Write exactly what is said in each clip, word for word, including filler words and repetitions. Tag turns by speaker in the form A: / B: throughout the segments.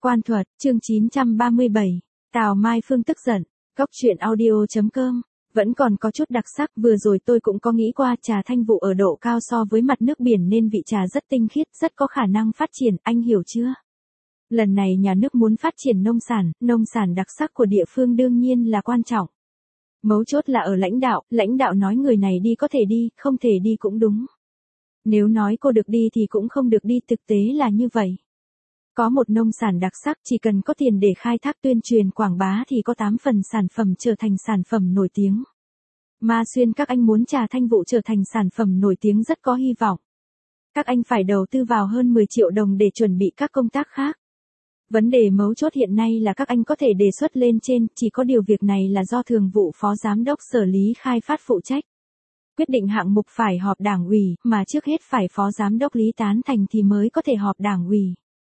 A: Quan thuật, chương chín trăm ba mươi bảy. Tào Mai Phương tức giận. Góc truyện audio chấm com. Vẫn còn có chút đặc sắc, vừa rồi tôi cũng có nghĩ qua trà thanh vụ ở độ cao so với mặt nước biển nên vị trà rất tinh khiết, rất có khả năng phát triển, anh hiểu chưa? Lần này nhà nước muốn phát triển nông sản, nông sản đặc sắc của địa phương đương nhiên là quan trọng. Mấu chốt là ở lãnh đạo, lãnh đạo nói người này đi có thể đi, không thể đi cũng đúng. Nếu nói cô được đi thì cũng không được đi, thực tế là như vậy. Có một nông sản đặc sắc chỉ cần có tiền để khai thác tuyên truyền quảng bá thì có tám phần sản phẩm trở thành sản phẩm nổi tiếng. Ma Xuyên các anh muốn trà thanh vụ trở thành sản phẩm nổi tiếng rất có hy vọng. Các anh phải đầu tư vào hơn mười triệu đồng để chuẩn bị các công tác khác. Vấn đề mấu chốt hiện nay là các anh có thể đề xuất lên trên, chỉ có điều việc này là do thường vụ phó giám đốc sở lý khai phát phụ trách. Quyết định hạng mục phải họp đảng ủy, mà trước hết phải phó giám đốc Lý tán thành thì mới có thể họp đảng ủy.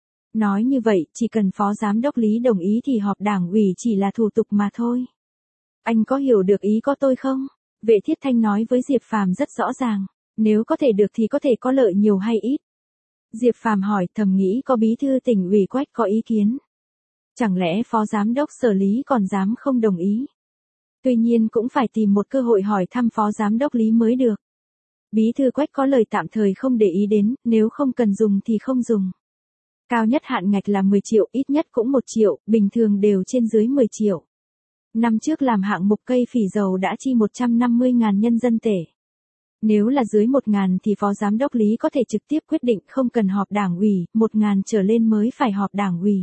A: Nói như vậy, chỉ cần phó giám đốc Lý đồng ý thì họp đảng ủy chỉ là thủ tục mà thôi. Anh có hiểu được ý có tôi không? Vệ Thiết Thanh nói với Diệp Phàm rất rõ ràng. Nếu có thể được thì có thể có lợi nhiều hay ít? Diệp Phàm hỏi, thầm nghĩ có bí thư tỉnh ủy Quách có ý kiến. Chẳng lẽ phó giám đốc sở Lý còn dám không đồng ý? Tuy nhiên cũng phải tìm một cơ hội hỏi thăm phó giám đốc Lý mới được. Bí thư Quách có lời tạm thời không để ý đến, nếu không cần dùng thì không dùng. Cao nhất hạn ngạch là mười triệu, ít nhất cũng một triệu, bình thường đều trên dưới mười triệu. Năm trước làm hạng mục cây phỉ dầu đã chi một trăm năm mươi nghìn nhân dân tệ. Nếu là dưới một nghìn thì phó giám đốc Lý có thể trực tiếp quyết định không cần họp đảng ủy, một nghìn trở lên mới phải họp đảng ủy.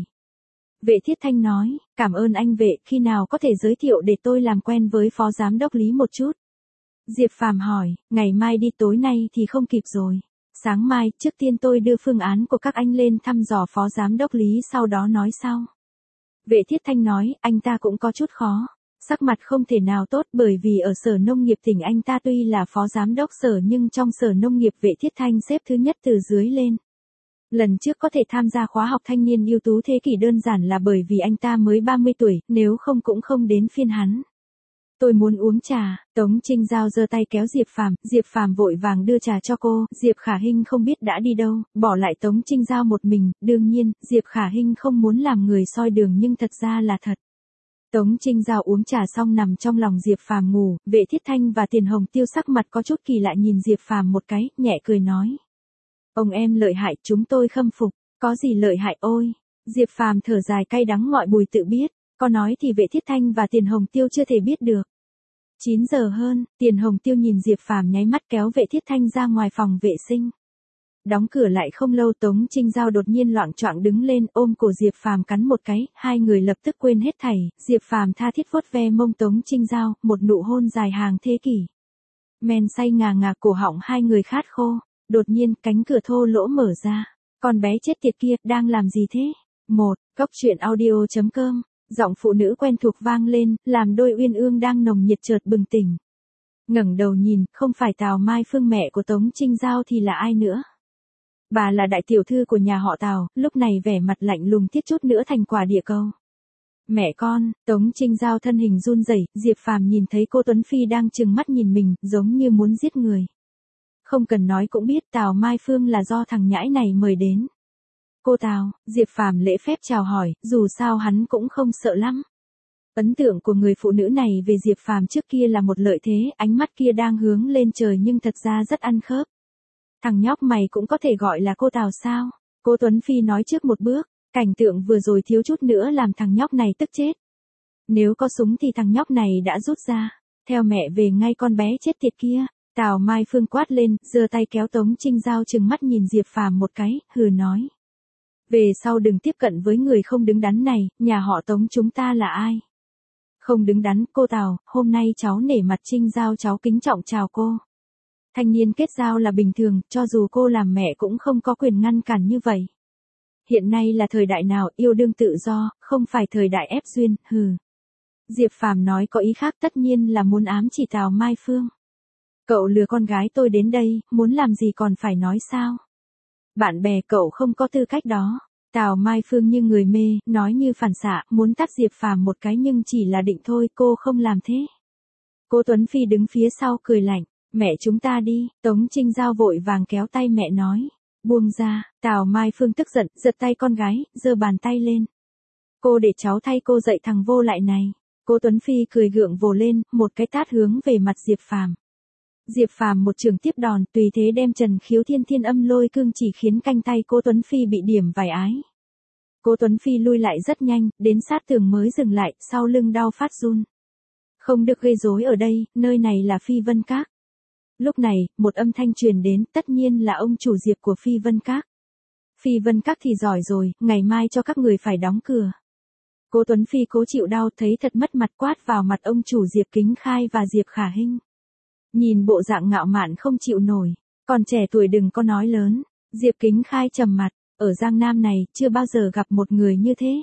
A: Vệ Thiết Thanh nói, cảm ơn anh Vệ, khi nào có thể giới thiệu để tôi làm quen với phó giám đốc Lý một chút. Diệp Phàm hỏi, ngày mai đi, tối nay thì không kịp rồi. Sáng mai, trước tiên tôi đưa phương án của các anh lên thăm dò phó giám đốc Lý sau đó nói sau. Vệ Thiết Thanh nói, anh ta cũng có chút khó. Sắc mặt không thể nào tốt bởi vì ở sở nông nghiệp tỉnh anh ta tuy là phó giám đốc sở nhưng trong sở nông nghiệp Vệ Thiết Thanh xếp thứ nhất từ dưới lên. Lần trước có thể tham gia khóa học thanh niên ưu tú thế kỷ đơn giản là bởi vì anh ta mới ba mươi tuổi, nếu không cũng không đến phiên hắn. Tôi muốn uống trà. Tống Trinh Giao giơ tay kéo Diệp Phàm, Diệp Phàm vội vàng đưa trà cho cô, Diệp Khả Hinh không biết đã đi đâu, bỏ lại Tống Trinh Giao một mình, đương nhiên, Diệp Khả Hinh không muốn làm người soi đường nhưng thật ra là thật. Tống Trinh Giao uống trà xong nằm trong lòng Diệp Phàm ngủ, Vệ Thiết Thanh và Tiền Hồng Tiêu sắc mặt có chút kỳ lạ nhìn Diệp Phàm một cái, nhẹ cười nói. Ông em lợi hại, chúng tôi khâm phục, có gì lợi hại ôi. Diệp Phàm thở dài cay đắng ngọi bùi tự biết, có nói thì Vệ Thiết Thanh và Tiền Hồng Tiêu chưa thể biết được. chín giờ hơn, Tiền Hồng Tiêu nhìn Diệp Phàm nháy mắt kéo Vệ Thiết Thanh ra ngoài phòng vệ sinh. Đóng cửa lại không lâu Tống Trinh Giao đột nhiên loạng choạng đứng lên ôm cổ Diệp Phàm cắn một cái, hai người lập tức quên hết thảy, Diệp Phàm tha thiết vuốt ve mông Tống Trinh Giao, một nụ hôn dài hàng thế kỷ. Men say ngà ngà cổ họng hai người khát khô, đột nhiên cánh cửa thô lỗ mở ra. Con bé chết tiệt kia, đang làm gì thế? Một, Góc truyện audio chấm com. Giọng phụ nữ quen thuộc vang lên, làm đôi uyên ương đang nồng nhiệt chợt bừng tỉnh. Ngẩng đầu nhìn, không phải Tào Mai Phương mẹ của Tống Trinh Giao thì là ai nữa? Bà là đại tiểu thư của nhà họ Tào, lúc này vẻ mặt lạnh lùng thiết chút nữa thành quả địa cầu. Mẹ con, Tống Trinh Giao thân hình run rẩy, Diệp Phàm nhìn thấy cô Tuấn Phi đang trừng mắt nhìn mình, giống như muốn giết người. Không cần nói cũng biết Tào Mai Phương là do thằng nhãi này mời đến. Cô Tào, Diệp Phàm lễ phép chào hỏi, dù sao hắn cũng không sợ lắm. Ấn tượng của người phụ nữ này về Diệp Phàm trước kia là một lợi thế, ánh mắt kia đang hướng lên trời nhưng thật ra rất ăn khớp. Thằng nhóc mày cũng có thể gọi là cô Tào sao? Cô Tuấn Phi nói trước một bước, cảnh tượng vừa rồi thiếu chút nữa làm thằng nhóc này tức chết. Nếu có súng thì thằng nhóc này đã rút ra, theo mẹ về ngay con bé chết tiệt kia. Tào Mai Phương quát lên, giơ tay kéo Tống Trinh Giao trừng mắt nhìn Diệp Phàm một cái, hừ nói. Về sau đừng tiếp cận với người không đứng đắn này, nhà họ Tống chúng ta là ai? Không đứng đắn, cô Tào, hôm nay cháu nể mặt Trinh Giao cháu kính trọng chào cô. Thanh niên kết giao là bình thường, cho dù cô làm mẹ cũng không có quyền ngăn cản như vậy. Hiện nay là thời đại nào, yêu đương tự do, không phải thời đại ép duyên, hừ. Diệp Phàm nói có ý khác tất nhiên là muốn ám chỉ Tào Mai Phương. Cậu lừa con gái tôi đến đây, muốn làm gì còn phải nói sao? Bạn bè cậu không có tư cách đó. Tào Mai Phương như người mê, nói như phản xạ, muốn tát Diệp Phàm một cái nhưng chỉ là định thôi, cô không làm thế. Cô Tuấn Phi đứng phía sau cười lạnh, mẹ chúng ta đi, Tống Trinh Giao vội vàng kéo tay mẹ nói. Buông ra, Tào Mai Phương tức giận, giật tay con gái, giơ bàn tay lên. Cô để cháu thay cô dạy thằng vô lại này. Cố Tuấn Phi cười gượng vồ lên, một cái tát hướng về mặt Diệp Phàm. Diệp Phàm một trường tiếp đòn, tùy thế đem Trần Khiếu Thiên Thiên Âm Lôi Cương chỉ khiến canh tay Cố Tuấn Phi bị điểm vài ái. Cố Tuấn Phi lui lại rất nhanh, đến sát tường mới dừng lại, sau lưng đau phát run. Không được gây rối ở đây, nơi này là Phi Vân Các. Lúc này, một âm thanh truyền đến, tất nhiên là ông chủ Diệp của Phi Vân Các. Phi Vân Các thì giỏi rồi, ngày mai cho các người phải đóng cửa. Cố Tuấn Phi cố chịu đau, thấy thật mất mặt, quát vào mặt ông chủ Diệp Kính Khai và Diệp Khả Hinh. Nhìn bộ dạng ngạo mạn không chịu nổi, còn trẻ tuổi đừng có nói lớn. Diệp Kính Khai trầm mặt, ở Giang Nam này chưa bao giờ gặp một người như thế.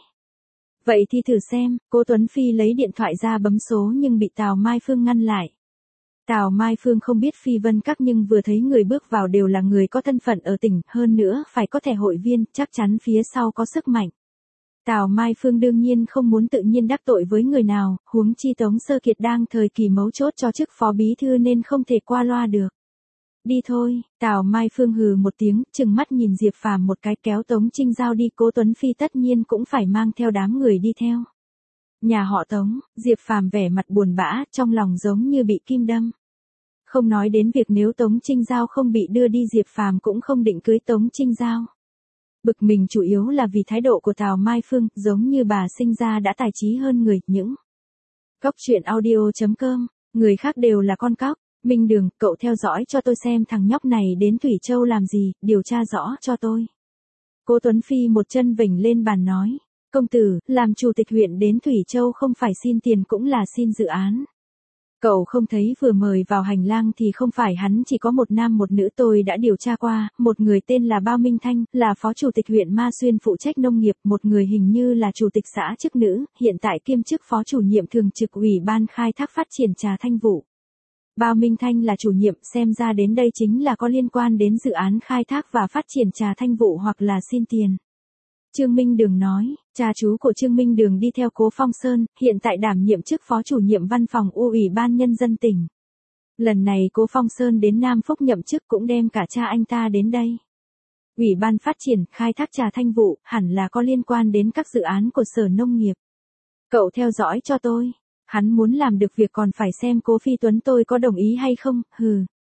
A: Vậy thì thử xem. Cố Tuấn Phi lấy điện thoại ra bấm số nhưng bị Tào Mai Phương ngăn lại. Tào Mai Phương không biết Phi Vân Các nhưng vừa thấy người bước vào đều là người có thân phận ở tỉnh, hơn nữa phải có thẻ hội viên, chắc chắn phía sau có sức mạnh. Tào Mai Phương đương nhiên không muốn tự nhiên đắc tội với người nào, huống chi Tống Sơ Kiệt đang thời kỳ mấu chốt cho chức phó bí thư nên không thể qua loa được. Đi thôi. Tào Mai Phương hừ một tiếng, trừng mắt nhìn Diệp Phàm một cái, kéo Tống Trinh Giao đi. Cố Tuấn Phi tất nhiên cũng phải mang theo đám người đi theo. Nhà họ Tống. Diệp Phàm vẻ mặt buồn bã, trong lòng giống như bị kim đâm. Không nói đến việc nếu Tống Trinh Giao không bị đưa đi, Diệp Phàm cũng không định cưới Tống Trinh Giao. Bực mình chủ yếu là vì thái độ của Tào Mai Phương, giống như bà sinh ra đã tài trí hơn người. Những Cóc truyện audio chấm com, người khác đều là con cóc. Minh Đường, cậu theo dõi cho tôi xem thằng nhóc này đến Thủy Châu làm gì, điều tra rõ cho tôi. Cố Tuấn Phi một chân vểnh lên bàn nói. Công tử, làm chủ tịch huyện đến Thủy Châu không phải xin tiền cũng là xin dự án. Cậu không thấy vừa mời vào hành lang thì không phải hắn chỉ có một nam một nữ, tôi đã điều tra qua, một người tên là Bao Minh Thanh, là phó chủ tịch huyện Ma Xuyên phụ trách nông nghiệp, một người hình như là chủ tịch xã chức nữ, hiện tại kiêm chức phó chủ nhiệm thường trực ủy ban khai thác phát triển Trà Thanh Vụ. Bao Minh Thanh là chủ nhiệm, xem ra đến đây chính là có liên quan đến dự án khai thác và phát triển Trà Thanh Vụ hoặc là xin tiền. Trương Minh Đường nói, cha chú của Trương Minh Đường đi theo Cố Phong Sơn, hiện tại đảm nhiệm chức phó chủ nhiệm văn phòng U Ủy ban Nhân dân tỉnh. Lần này Cố Phong Sơn đến Nam Phúc nhậm chức cũng đem cả cha anh ta đến đây. Ủy ban phát triển, khai thác Trà Thanh Vụ, hẳn là có liên quan đến các dự án của Sở Nông nghiệp. Cậu theo dõi cho tôi. Hắn muốn làm được việc còn phải xem Cố Phi Tuấn tôi có đồng ý hay không, hừ.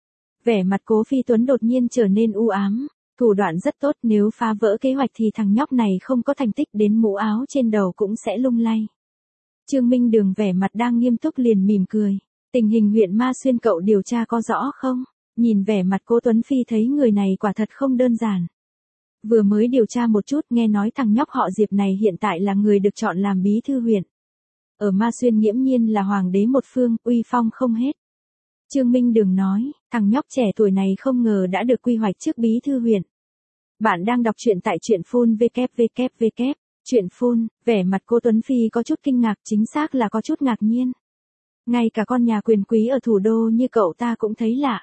A: Vẻ mặt Cố Phi Tuấn đột nhiên trở nên u ám. Thủ đoạn rất tốt, nếu phá vỡ kế hoạch thì thằng nhóc này không có thành tích, đến mũ áo trên đầu cũng sẽ lung lay. Trương Minh Đường vẻ mặt đang nghiêm túc liền mỉm cười. Tình hình huyện Ma Xuyên cậu điều tra có rõ không? Nhìn vẻ mặt Cố Tuấn Phi thấy người này quả thật không đơn giản. Vừa mới điều tra một chút, nghe nói thằng nhóc họ Diệp này hiện tại là người được chọn làm bí thư huyện. Ở Ma Xuyên nghiễm nhiên là hoàng đế một phương, uy phong không hết. Trương Minh Đường nói, thằng nhóc trẻ tuổi này không ngờ đã được quy hoạch chức bí thư huyện. Bạn đang đọc truyện tại truyện phun vê kép vê kép vê kép. Truyện phun, vẻ mặt Cố Tuấn Phi có chút kinh ngạc, chính xác là có chút ngạc nhiên. Ngay cả con nhà quyền quý ở thủ đô như cậu ta cũng thấy lạ.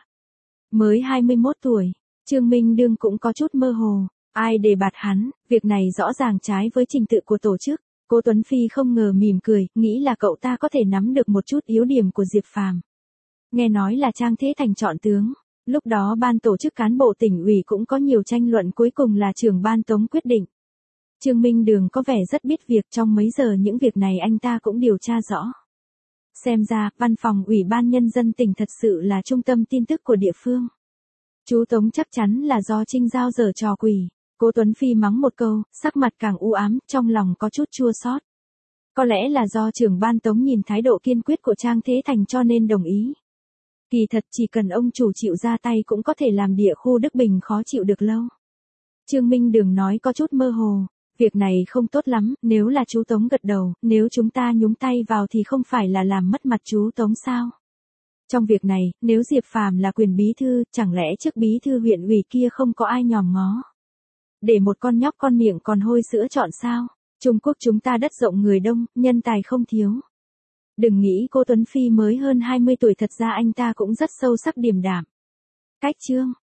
A: Mới hai mươi mốt tuổi, Trương Minh Đường cũng có chút mơ hồ. Ai đề bạt hắn, việc này rõ ràng trái với trình tự của tổ chức. Cố Tuấn Phi không ngờ mỉm cười, nghĩ là cậu ta có thể nắm được một chút yếu điểm của Diệp Phàm. Nghe nói là Trang Thế Thành chọn tướng, lúc đó ban tổ chức cán bộ tỉnh ủy cũng có nhiều tranh luận, cuối cùng là trưởng ban Tống quyết định. Trương Minh Đường có vẻ rất biết việc, trong mấy giờ những việc này anh ta cũng điều tra rõ. Xem ra, văn phòng ủy ban nhân dân tỉnh thật sự là trung tâm tin tức của địa phương. Chú Tống chắc chắn là do Trinh Giao giở trò quỷ. Cố Tuấn Phi mắng một câu, sắc mặt càng u ám, trong lòng có chút chua xót. Có lẽ là do trưởng ban Tống nhìn thái độ kiên quyết của Trang Thế Thành cho nên đồng ý. Kỳ thật chỉ cần ông chủ chịu ra tay cũng có thể làm địa khu Đức Bình khó chịu được lâu. Trương Minh Đường nói có chút mơ hồ, việc này không tốt lắm, nếu là chú Tống gật đầu, nếu chúng ta nhúng tay vào thì không phải là làm mất mặt chú Tống sao? Trong việc này, nếu Diệp Phàm là quyền bí thư, chẳng lẽ chức bí thư huyện ủy kia không có ai nhòm ngó? Để một con nhóc con miệng còn hôi sữa chọn sao? Trung Quốc chúng ta đất rộng người đông, nhân tài không thiếu. Đừng nghĩ Cố Tuấn Phi mới hơn hai mươi tuổi, thật ra anh ta cũng rất sâu sắc điềm đạm. Cách chương